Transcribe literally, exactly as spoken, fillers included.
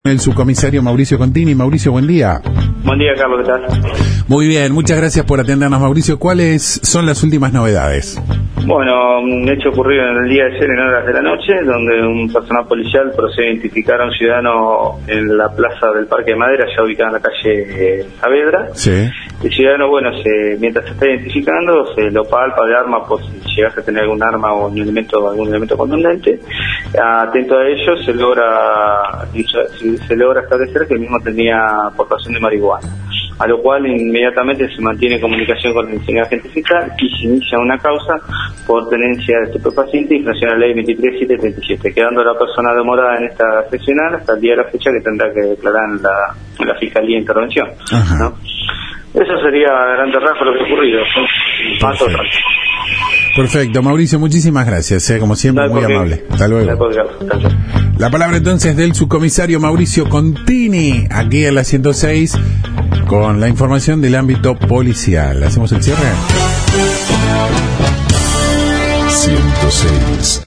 El subcomisario Mauricio Contini. Mauricio, buen día. Buen día, Carlos, ¿qué tal? Muy bien, muchas gracias por atendernos, Mauricio. ¿Cuáles son las últimas novedades? Bueno, un hecho ocurrido en el día de ayer en horas de la noche, donde un personal policial procede a identificar a un ciudadano en la plaza del Parque de Madera, ya ubicada en la calle Saavedra. Sí. El ciudadano, bueno, se, mientras se está identificando, se lo palpa de arma por si llegase a tener algún arma o un elemento, algún elemento contundente. Atento a ello, se logra se logra establecer que el mismo tenía aportación de marihuana, a lo cual inmediatamente se mantiene comunicación con el señor agente fiscal y se inicia una causa por tenencia de estupefaciente y infracción a la ley veintitrés mil setecientos treinta y siete, quedando la persona demorada en esta seccional hasta el día de la fecha que tendrá que declarar en la, en la Fiscalía de Intervención, ¿no? Eso sería a grandes rasgos lo que ha ocurrido. Perfecto. Perfecto, Mauricio, muchísimas gracias, ¿eh? Como siempre, no muy porque, amable. Hasta luego. La palabra entonces del subcomisario Mauricio Contini, aquí en la ciento seis, con la información del ámbito policial. ¿Hacemos el cierre? ciento seis